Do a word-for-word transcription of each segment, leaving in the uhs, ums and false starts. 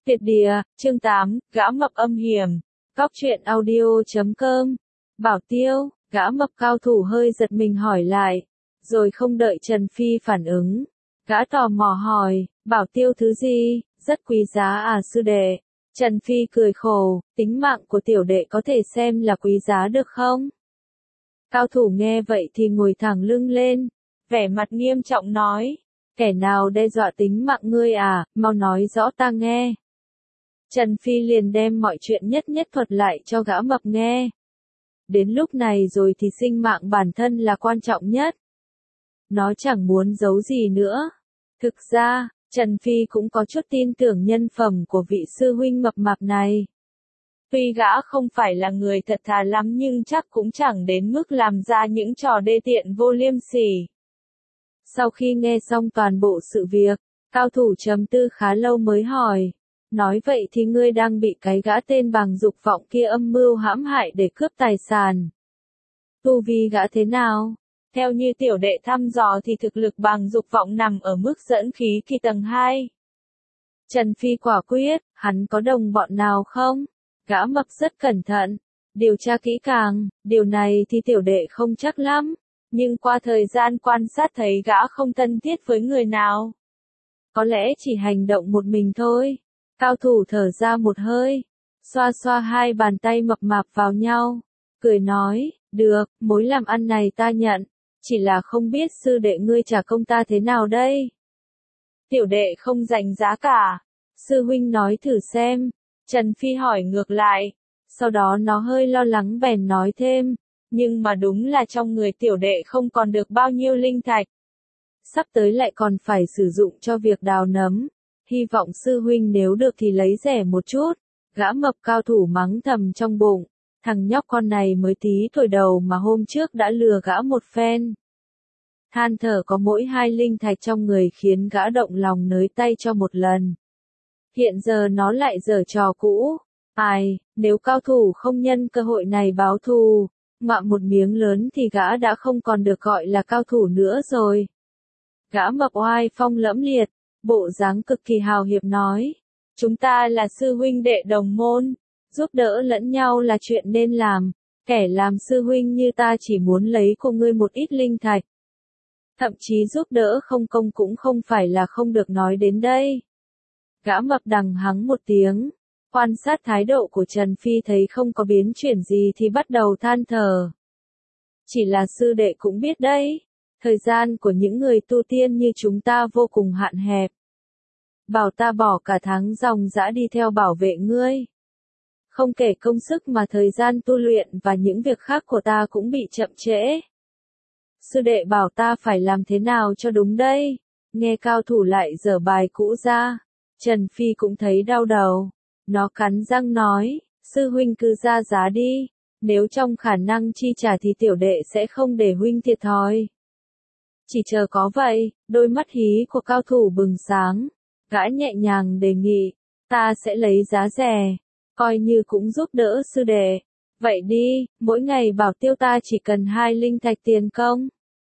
Tuyệt địa, chương tám, gã mập âm hiểm. Góc truyện audio chấm com. Bảo Tiêu, gã mập cao thủ hơi giật mình hỏi lại. Rồi không đợi Trần Phi phản ứng. Gã tò mò hỏi, Bảo Tiêu thứ gì, rất quý giá à sư đệ. Trần Phi cười khổ, tính mạng của tiểu đệ có thể xem là quý giá được không? Cao thủ nghe vậy thì ngồi thẳng lưng lên, vẻ mặt nghiêm trọng nói. Kẻ nào đe dọa tính mạng ngươi à, mau nói rõ ta nghe. Trần Phi liền đem mọi chuyện nhất nhất thuật lại cho gã mập nghe. Đến lúc này rồi thì sinh mạng bản thân là quan trọng nhất. Nó chẳng muốn giấu gì nữa. Thực ra, Trần Phi cũng có chút tin tưởng nhân phẩm của vị sư huynh mập mạp này. Tuy gã không phải là người thật thà lắm nhưng chắc cũng chẳng đến mức làm ra những trò đê tiện vô liêm sỉ. Sau khi nghe xong toàn bộ sự việc, cao thủ trầm tư khá lâu mới hỏi. Nói vậy thì ngươi đang bị cái gã tên Bàng Dục Vọng kia âm mưu hãm hại để cướp tài sản. Tu vi gã thế nào? Theo như tiểu đệ thăm dò thì thực lực Bàng Dục Vọng nằm ở mức dẫn khí kỳ tầng hai. Trần Phi quả quyết, hắn có đồng bọn nào không? Gã mập rất cẩn thận, điều tra kỹ càng, điều này thì tiểu đệ không chắc lắm, nhưng qua thời gian quan sát thấy gã không thân thiết với người nào. Có lẽ chỉ hành động một mình thôi. Cao thủ thở ra một hơi, xoa xoa hai bàn tay mập mạp vào nhau, cười nói, được, mối làm ăn này ta nhận, chỉ là không biết sư đệ ngươi trả công ta thế nào đây? Tiểu đệ không dành giá cả, sư huynh nói thử xem. Trần Phi hỏi ngược lại, sau đó nó hơi lo lắng bèn nói thêm, nhưng mà đúng là trong người tiểu đệ không còn được bao nhiêu linh thạch. Sắp tới lại còn phải sử dụng cho việc đào nấm. Hy vọng sư huynh nếu được thì lấy rẻ một chút. Gã mập cao thủ mắng thầm trong bụng. Thằng nhóc con này mới tí tuổi đầu mà hôm trước đã lừa gã một phen. Than thở có mỗi hai linh thạch trong người khiến gã động lòng nới tay cho một lần. Hiện giờ nó lại giở trò cũ. Ai, nếu cao thủ không nhân cơ hội này báo thù, ngoạm một miếng lớn thì gã đã không còn được gọi là cao thủ nữa rồi. Gã mập oai phong lẫm liệt. Bộ dáng cực kỳ hào hiệp nói, chúng ta là sư huynh đệ đồng môn, giúp đỡ lẫn nhau là chuyện nên làm, kẻ làm sư huynh như ta chỉ muốn lấy của ngươi một ít linh thạch. Thậm chí giúp đỡ không công cũng không phải là không được nói đến đây. Gã mập đằng hắng một tiếng, quan sát thái độ của Trần Phi thấy không có biến chuyển gì thì bắt đầu than thở. Chỉ là sư đệ cũng biết đấy. Thời gian của những người tu tiên như chúng ta vô cùng hạn hẹp. Bảo ta bỏ cả tháng ròng rã đi theo bảo vệ ngươi. Không kể công sức mà thời gian tu luyện và những việc khác của ta cũng bị chậm trễ. Sư đệ bảo ta phải làm thế nào cho đúng đây? Nghe cao thủ lại dở bài cũ ra. Trần Phi cũng thấy đau đầu. Nó cắn răng nói, sư huynh cứ ra giá đi. Nếu trong khả năng chi trả thì tiểu đệ sẽ không để huynh thiệt thòi. Chỉ chờ có vậy, đôi mắt hí của cao thủ bừng sáng. Gã nhẹ nhàng đề nghị, ta sẽ lấy giá rẻ, coi như cũng giúp đỡ sư đệ. Vậy đi, mỗi ngày Bảo Tiêu ta chỉ cần hai linh thạch tiền công.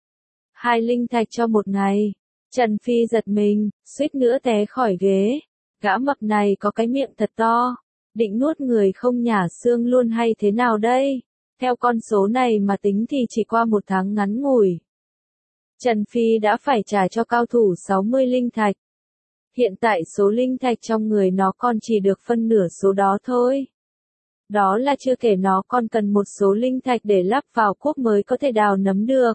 Hai linh thạch cho một ngày. Trần Phi giật mình, suýt nữa té khỏi ghế. Gã mập này có cái miệng thật to, định nuốt người không nhả xương luôn hay thế nào đây? Theo con số này mà tính thì chỉ qua một tháng ngắn ngủi. Trần Phi đã phải trả cho cao thủ sáu mươi linh thạch. Hiện tại số linh thạch trong người nó còn chỉ được phân nửa số đó thôi. Đó là chưa kể nó còn cần một số linh thạch để lắp vào cuốc mới có thể đào nấm được.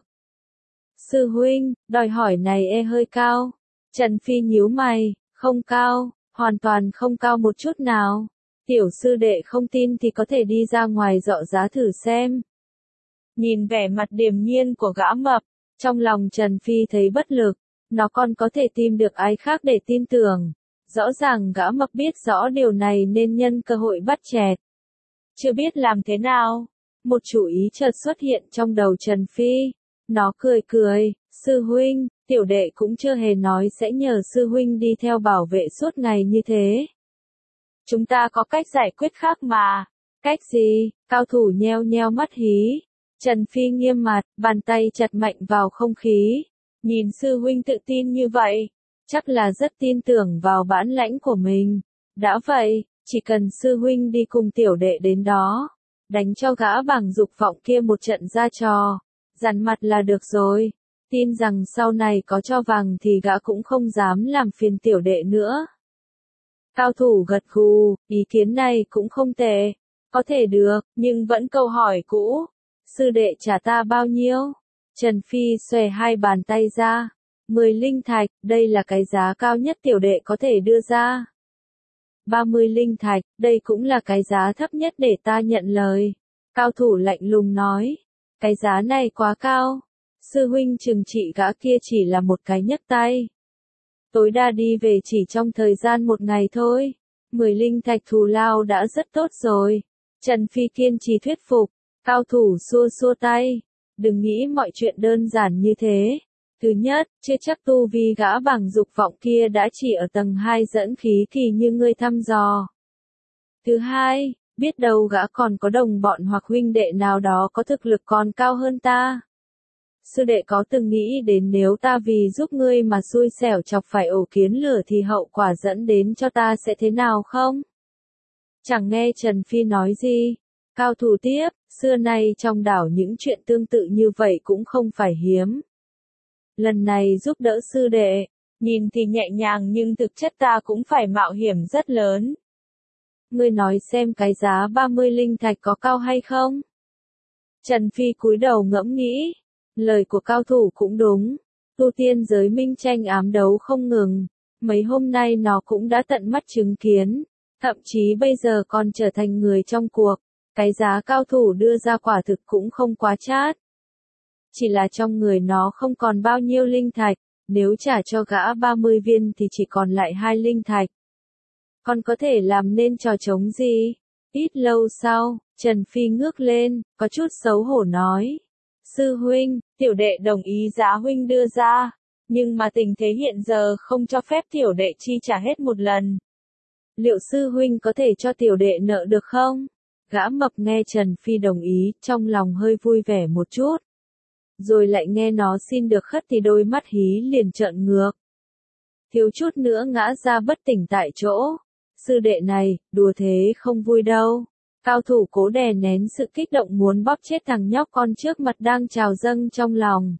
Sư huynh, đòi hỏi này e hơi cao. Trần Phi nhíu mày, không cao, hoàn toàn không cao một chút nào. Tiểu sư đệ không tin thì có thể đi ra ngoài dọ giá thử xem. Nhìn vẻ mặt điềm nhiên của gã mập. Trong lòng Trần Phi thấy bất lực, nó còn có thể tìm được ai khác để tin tưởng. Rõ ràng gã mập biết rõ điều này nên nhân cơ hội bắt chẹt. Chưa biết làm thế nào, một chủ ý chợt xuất hiện trong đầu Trần Phi. Nó cười cười, sư huynh, tiểu đệ cũng chưa hề nói sẽ nhờ sư huynh đi theo bảo vệ suốt ngày như thế. Chúng ta có cách giải quyết khác mà. Cách gì? Cao thủ nheo nheo mắt hí. Trần Phi nghiêm mặt, bàn tay chặt mạnh vào không khí. Nhìn sư huynh tự tin như vậy, chắc là rất tin tưởng vào bản lãnh của mình. Đã vậy, chỉ cần sư huynh đi cùng tiểu đệ đến đó, đánh cho gã bảng dục vọng kia một trận ra trò, dằn mặt là được rồi. Tin rằng sau này có cho vàng thì gã cũng không dám làm phiền tiểu đệ nữa. Cao thủ gật gù, ý kiến này cũng không tệ. Có thể được, nhưng vẫn câu hỏi cũ. Sư đệ trả ta bao nhiêu? Trần Phi xòe hai bàn tay ra. Mười linh thạch, đây là cái giá cao nhất tiểu đệ có thể đưa ra. Ba mươi linh thạch, đây cũng là cái giá thấp nhất để ta nhận lời. Cao thủ lạnh lùng nói. Cái giá này quá cao. Sư huynh trừng trị gã kia chỉ là một cái nhấc tay. Tối đa đi về chỉ trong thời gian một ngày thôi. Mười linh thạch thù lao đã rất tốt rồi. Trần Phi kiên trì thuyết phục. Cao thủ xua xua tay. Đừng nghĩ mọi chuyện đơn giản như thế. Thứ nhất, chưa chắc tu vi gã bảng dục vọng kia đã chỉ ở tầng hai dẫn khí kỳ như ngươi thăm dò. Thứ hai, biết đâu gã còn có đồng bọn hoặc huynh đệ nào đó có thực lực còn cao hơn ta. Sư đệ có từng nghĩ đến nếu ta vì giúp ngươi mà xui xẻo chọc phải ổ kiến lửa thì hậu quả dẫn đến cho ta sẽ thế nào không? Chẳng nghe Trần Phi nói gì. Cao thủ tiếp, xưa nay trong đảo những chuyện tương tự như vậy cũng không phải hiếm. Lần này giúp đỡ sư đệ, nhìn thì nhẹ nhàng nhưng thực chất ta cũng phải mạo hiểm rất lớn. Ngươi nói xem cái giá ba mươi linh thạch có cao hay không? Trần Phi cúi đầu ngẫm nghĩ. Lời của cao thủ cũng đúng. Tu tiên giới minh tranh ám đấu không ngừng. Mấy hôm nay nó cũng đã tận mắt chứng kiến. Thậm chí bây giờ còn trở thành người trong cuộc. Cái giá cao thủ đưa ra quả thực cũng không quá chát. Chỉ là trong người nó không còn bao nhiêu linh thạch. Nếu trả cho gã ba mươi viên thì chỉ còn lại hai linh thạch. Còn có thể làm nên trò trống gì? Ít lâu sau, Trần Phi ngước lên, có chút xấu hổ nói. Sư huynh, tiểu đệ đồng ý giá huynh đưa ra, nhưng mà tình thế hiện giờ không cho phép tiểu đệ chi trả hết một lần. Liệu sư huynh có thể cho tiểu đệ nợ được không? Gã mập nghe Trần Phi đồng ý, trong lòng hơi vui vẻ một chút. Rồi lại nghe nó xin được khất thì đôi mắt hí liền trợn ngược. Thiếu chút nữa ngã ra bất tỉnh tại chỗ. Sư đệ này, đùa thế không vui đâu. Cao thủ cố đè nén sự kích động muốn bóp chết thằng nhóc con trước mặt đang trào dâng trong lòng.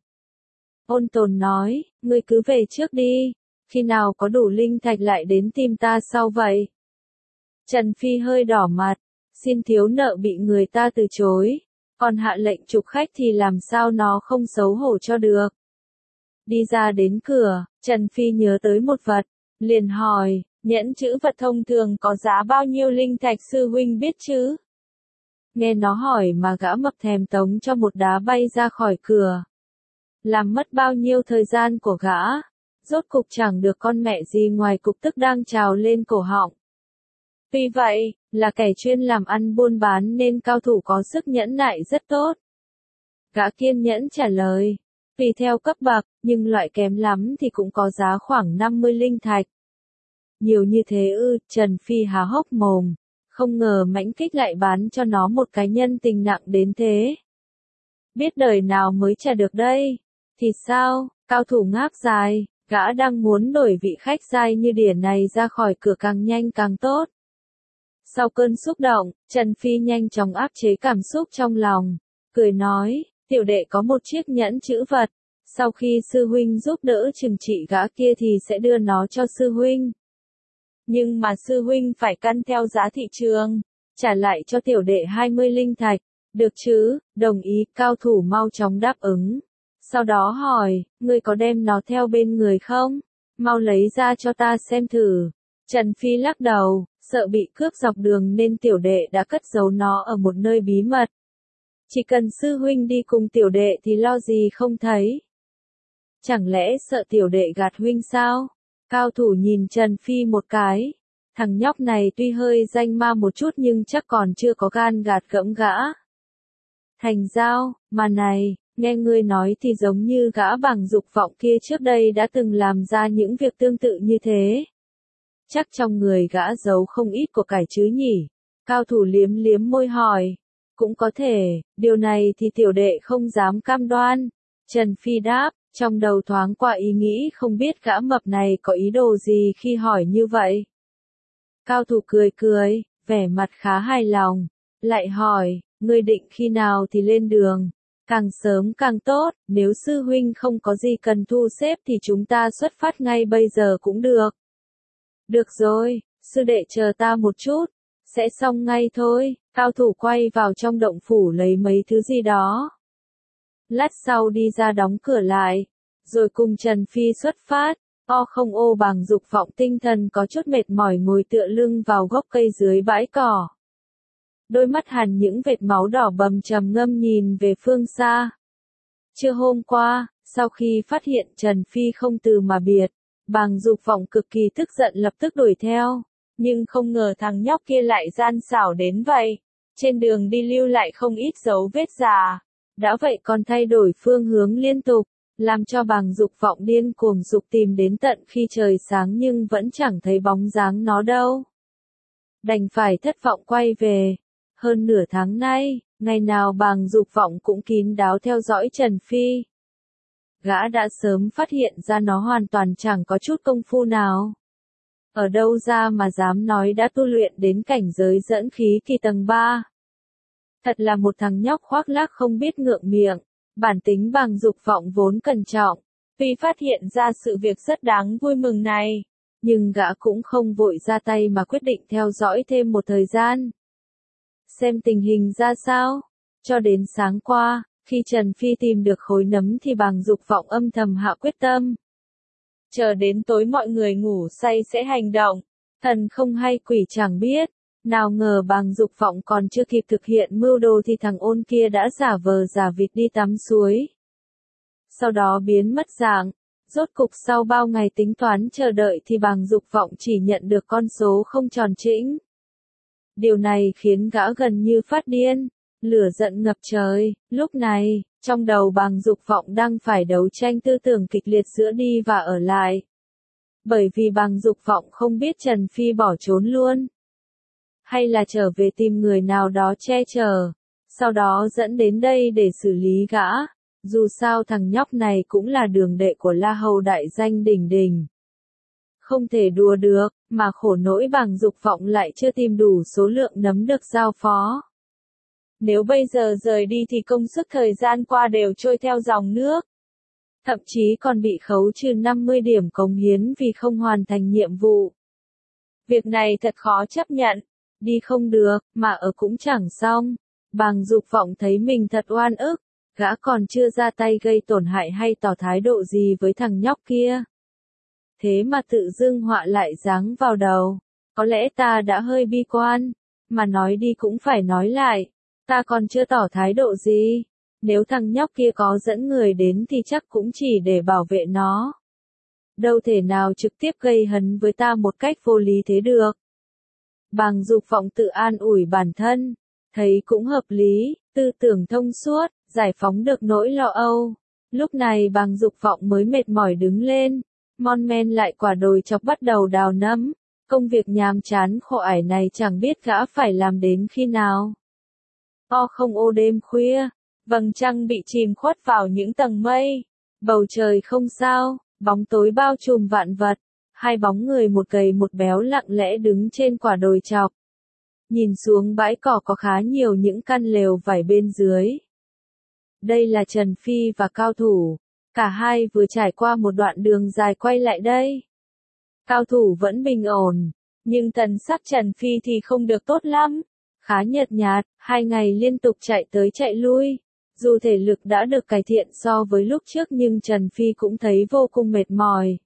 Ôn Tồn nói, ngươi cứ về trước đi, khi nào có đủ linh thạch lại đến tìm ta sau vậy. Trần Phi hơi đỏ mặt, xin thiếu nợ bị người ta từ chối, còn hạ lệnh trục khách thì làm sao nó không xấu hổ cho được. Đi ra đến cửa, Trần Phi nhớ tới một vật, liền hỏi, nhẫn chữ vật thông thường có giá bao nhiêu linh thạch sư huynh biết chứ? Nghe nó hỏi mà gã mập thèm tống cho một đá bay ra khỏi cửa. Làm mất bao nhiêu thời gian của gã, rốt cục chẳng được con mẹ gì ngoài cục tức đang trào lên cổ họng. Tuy vậy, là kẻ chuyên làm ăn buôn bán nên cao thủ có sức nhẫn nại rất tốt. Gã kiên nhẫn trả lời, tùy theo cấp bậc, nhưng loại kém lắm thì cũng có giá khoảng năm mươi linh thạch. Nhiều như thế ư, Trần Phi há hốc mồm, không ngờ Mãnh Kích lại bán cho nó một cái nhân tình nặng đến thế. Biết đời nào mới trả được đây, thì sao, cao thủ ngáp dài, gã đang muốn đuổi vị khách giai như đỉa này ra khỏi cửa càng nhanh càng tốt. Sau cơn xúc động, Trần Phi nhanh chóng áp chế cảm xúc trong lòng, cười nói, tiểu đệ có một chiếc nhẫn chữ vật, sau khi sư huynh giúp đỡ trừng trị gã kia thì sẽ đưa nó cho sư huynh. Nhưng mà sư huynh phải căn theo giá thị trường, trả lại cho tiểu đệ hai mươi linh thạch, được chứ? Đồng ý, cao thủ mau chóng đáp ứng. Sau đó hỏi, ngươi có đem nó theo bên người không? Mau lấy ra cho ta xem thử. Trần Phi lắc đầu, sợ bị cướp dọc đường nên tiểu đệ đã cất giấu nó ở một nơi bí mật. Chỉ cần sư huynh đi cùng tiểu đệ thì lo gì không thấy. Chẳng lẽ sợ tiểu đệ gạt huynh sao? Cao thủ nhìn Trần Phi một cái. Thằng nhóc này tuy hơi danh ma một chút nhưng chắc còn chưa có gan gạt gẫm gã. Thành giao, mà này, nghe ngươi nói thì giống như gã bằng dục vọng kia trước đây đã từng làm ra những việc tương tự như thế. Chắc trong người gã giấu không ít của cải chứ nhỉ? Cao thủ liếm liếm môi hỏi. Cũng có thể, điều này thì tiểu đệ không dám cam đoan. Trần Phi đáp, trong đầu thoáng qua ý nghĩ không biết gã mập này có ý đồ gì khi hỏi như vậy. Cao thủ cười cười, vẻ mặt khá hài lòng, lại hỏi, ngươi định khi nào thì lên đường? Càng sớm càng tốt, nếu sư huynh không có gì cần thu xếp thì chúng ta xuất phát ngay bây giờ cũng được. Được rồi, sư đệ chờ ta một chút, sẽ xong ngay thôi. Cao thủ quay vào trong động phủ lấy mấy thứ gì đó. Lát sau đi ra đóng cửa lại, rồi cùng Trần Phi xuất phát. O không ô Bàng Dục Vọng tinh thần có chút mệt mỏi ngồi tựa lưng vào gốc cây dưới bãi cỏ. Đôi mắt hằn những vệt máu đỏ bầm trầm ngâm nhìn về phương xa. Trưa hôm qua, sau khi phát hiện Trần Phi không từ mà biệt, Bàng Dục Vọng cực kỳ tức giận lập tức đuổi theo. Nhưng không ngờ thằng nhóc kia lại gian xảo đến vậy. Trên đường đi lưu lại không ít dấu vết già. Đã vậy còn thay đổi phương hướng liên tục, làm cho Bàng Dục Vọng điên cuồng dục tìm đến tận khi trời sáng nhưng vẫn chẳng thấy bóng dáng nó đâu. Đành phải thất vọng quay về. Hơn nửa tháng nay, ngày nào Bàng Dục Vọng cũng kín đáo theo dõi Trần Phi. Gã đã sớm phát hiện ra nó hoàn toàn chẳng có chút công phu nào. Ở đâu ra mà dám nói đã tu luyện đến cảnh giới dẫn khí kỳ tầng ba. Thật là một thằng nhóc khoác lác không biết ngượng miệng. Bản tính Bàng Dục Vọng vốn cẩn trọng, vì phát hiện ra sự việc rất đáng vui mừng này, nhưng gã cũng không vội ra tay mà quyết định theo dõi thêm một thời gian. Xem tình hình ra sao. Cho đến sáng qua, khi Trần Phi tìm được khối nấm thì Bàng Dục Vọng âm thầm hạ quyết tâm. Chờ đến tối mọi người ngủ say sẽ hành động, thần không hay quỷ chẳng biết. Nào ngờ Bàng Dục Vọng còn chưa kịp thực hiện mưu đồ thì thằng ôn kia đã giả vờ giả vịt đi tắm suối. Sau đó biến mất dạng, rốt cục sau bao ngày tính toán chờ đợi thì Bàng Dục Vọng chỉ nhận được con số không tròn chỉnh. Điều này khiến gã gần như phát điên, lửa giận ngập trời. Lúc này, trong đầu Bàng Dục Vọng đang phải đấu tranh tư tưởng kịch liệt giữa đi và ở lại. Bởi vì Bàng Dục Vọng không biết Trần Phi bỏ trốn luôn, hay là trở về tìm người nào đó che chở, sau đó dẫn đến đây để xử lý gã. Dù sao thằng nhóc này cũng là đường đệ của La Hầu đại danh đỉnh đỉnh. Không thể đùa được, mà khổ nỗi Bàng Dục Vọng lại chưa tìm đủ số lượng nấm được giao phó. Nếu bây giờ rời đi thì công sức thời gian qua đều trôi theo dòng nước. Thậm chí còn bị khấu trừ năm mươi điểm cống hiến vì không hoàn thành nhiệm vụ. Việc này thật khó chấp nhận. Đi không được, mà ở cũng chẳng xong. Bàng Dục Vọng thấy mình thật oan ức, gã còn chưa ra tay gây tổn hại hay tỏ thái độ gì với thằng nhóc kia. Thế mà tự dưng họa lại giáng vào đầu. Có lẽ ta đã hơi bi quan, mà nói đi cũng phải nói lại. Ta còn chưa tỏ thái độ gì. Nếu thằng nhóc kia có dẫn người đến thì chắc cũng chỉ để bảo vệ nó. Đâu thể nào trực tiếp gây hấn với ta một cách vô lý thế được. Bàng Dục Vọng tự an ủi bản thân, thấy cũng hợp lý, tư tưởng thông suốt, giải phóng được nỗi lo âu. Lúc này Bàng Dục Vọng mới mệt mỏi đứng lên, mon men lại quả đồi chọc bắt đầu đào nấm. Công việc nhàm chán khổ ải này chẳng biết gã phải làm đến khi nào. O không ô đêm khuya, vầng trăng bị chìm khuất vào những tầng mây, bầu trời không sao, bóng tối bao trùm vạn vật. Hai bóng người một gầy một béo lặng lẽ đứng trên quả đồi chọc. Nhìn xuống bãi cỏ có khá nhiều những căn lều vải bên dưới. Đây là Trần Phi và Cao Thủ. Cả hai vừa trải qua một đoạn đường dài quay lại đây. Cao Thủ vẫn bình ổn, nhưng thần sắc Trần Phi thì không được tốt lắm. Khá nhợt nhạt, hai ngày liên tục chạy tới chạy lui. Dù thể lực đã được cải thiện so với lúc trước nhưng Trần Phi cũng thấy vô cùng mệt mỏi.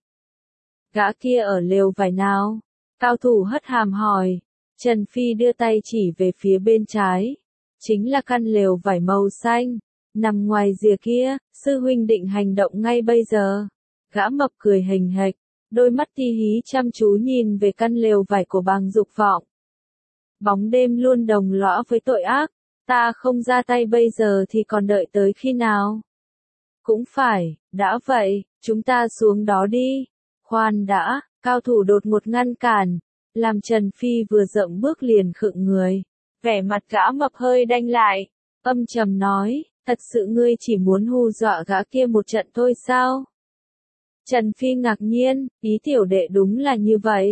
Gã kia ở lều vải nào? Cao Thủ hất hàm hỏi. Trần Phi đưa tay chỉ về phía bên trái. Chính là căn lều vải màu xanh. Nằm ngoài rìa kia, sư huynh định hành động ngay bây giờ. Gã mập cười hình hạch. Đôi mắt ti hí chăm chú nhìn về căn lều vải của Bàng Dục Vọng. Bóng đêm luôn đồng lõa với tội ác. Ta không ra tay bây giờ thì còn đợi tới khi nào? Cũng phải, đã vậy, chúng ta xuống đó đi. Khoan đã, Cao Thủ đột ngột ngăn cản, làm Trần Phi vừa dậm bước liền khựng người. Vẻ mặt gã mập hơi đanh lại, âm trầm nói, thật sự ngươi chỉ muốn hù dọa gã kia một trận thôi sao? Trần Phi ngạc nhiên, ý tiểu đệ đúng là như vậy.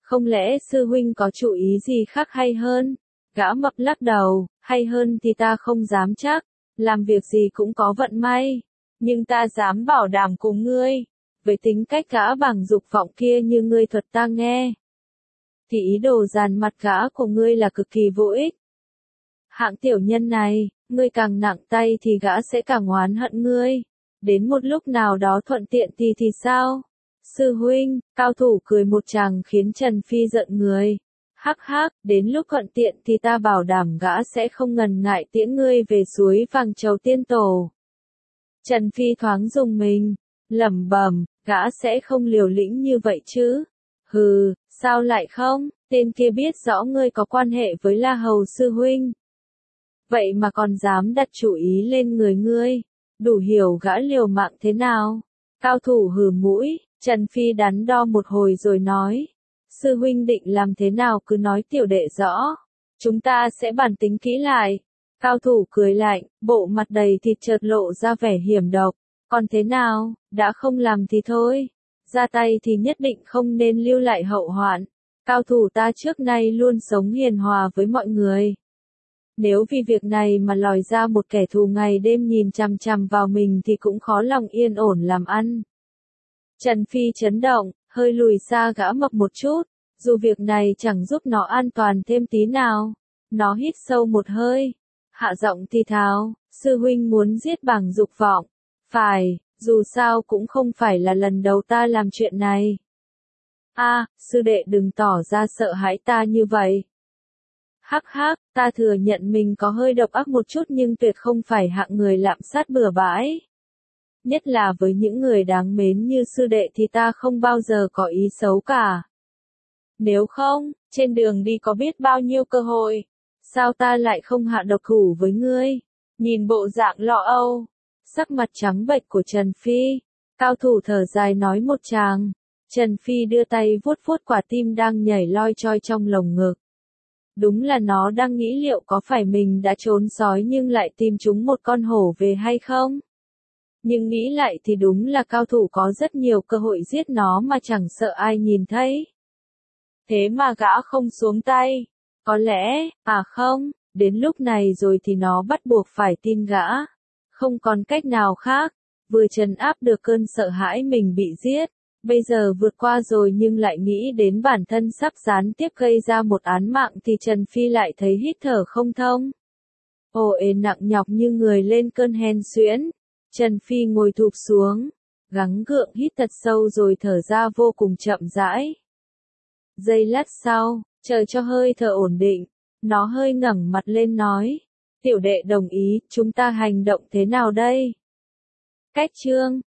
Không lẽ sư huynh có chủ ý gì khác hay hơn? Gã mập lắc đầu, hay hơn thì ta không dám chắc, làm việc gì cũng có vận may. Nhưng ta dám bảo đảm cùng ngươi, với tính cách gã bằng dục vọng kia như ngươi thuật ta nghe, thì ý đồ dàn mặt gã của ngươi là cực kỳ vô ích. Hạng tiểu nhân này, ngươi càng nặng tay thì gã sẽ càng oán hận ngươi. Đến một lúc nào đó thuận tiện thì thì sao? Sư huynh, cao thủ cười một tràng khiến Trần Phi giận người. Hắc hắc, đến lúc thuận tiện thì ta bảo đảm gã sẽ không ngần ngại tiễn ngươi về suối vàng Trầu Tiên Tổ. Trần Phi thoáng rùng mình, lẩm bẩm, gã sẽ không liều lĩnh như vậy chứ? Hừ, sao lại không? Tên kia biết rõ ngươi có quan hệ với La Hầu sư huynh. Vậy mà còn dám đặt chủ ý lên người ngươi, đủ hiểu gã liều mạng thế nào. Cao thủ hừ mũi, Trần Phi đắn đo một hồi rồi nói. Sư huynh định làm thế nào cứ nói tiểu đệ rõ. Chúng ta sẽ bàn tính kỹ lại. Cao thủ cười lạnh, bộ mặt đầy thịt chợt lộ ra vẻ hiểm độc. Còn thế nào, đã không làm thì thôi. Ra tay thì nhất định không nên lưu lại hậu hoạn. Cao thủ ta trước nay luôn sống hiền hòa với mọi người. Nếu vì việc này mà lòi ra một kẻ thù ngày đêm nhìn chằm chằm vào mình thì cũng khó lòng yên ổn làm ăn. Trần Phi chấn động, hơi lùi xa gã mập một chút, dù việc này chẳng giúp nó an toàn thêm tí nào. Nó hít sâu một hơi, hạ giọng thì thào, sư huynh muốn giết bằng dục vọng. Phải, dù sao cũng không phải là lần đầu ta làm chuyện này. A, à, sư đệ đừng tỏ ra sợ hãi ta như vậy. Hắc hắc, ta thừa nhận mình có hơi độc ác một chút nhưng tuyệt không phải hạng người lạm sát bừa bãi. Nhất là với những người đáng mến như sư đệ thì ta không bao giờ có ý xấu cả. Nếu không, trên đường đi có biết bao nhiêu cơ hội. Sao ta lại không hạ độc thủ với ngươi? Nhìn bộ dạng lo âu, sắc mặt trắng bệch của Trần Phi, cao thủ thở dài nói một tràng. Trần Phi đưa tay vuốt vuốt quả tim đang nhảy loi choi trong lồng ngực. Đúng là nó đang nghĩ liệu có phải mình đã trốn sói nhưng lại tìm chúng một con hổ về hay không? Nhưng nghĩ lại thì đúng là cao thủ có rất nhiều cơ hội giết nó mà chẳng sợ ai nhìn thấy. Thế mà gã không xuống tay. Có lẽ, à không, đến lúc này rồi thì nó bắt buộc phải tin gã. Không còn cách nào khác, vừa trấn áp được cơn sợ hãi mình bị giết. Bây giờ vượt qua rồi nhưng lại nghĩ đến bản thân sắp gián tiếp gây ra một án mạng thì Trần Phi lại thấy hít thở không thông. Ồ ê nặng nhọc như người lên cơn hen suyễn. Trần Phi ngồi thụp xuống, gắng gượng hít thật sâu rồi thở ra vô cùng chậm rãi. Giây lát sau, chờ cho hơi thở ổn định, nó hơi ngẩng mặt lên nói. Tiểu đệ đồng ý, chúng ta hành động thế nào đây? Cách chương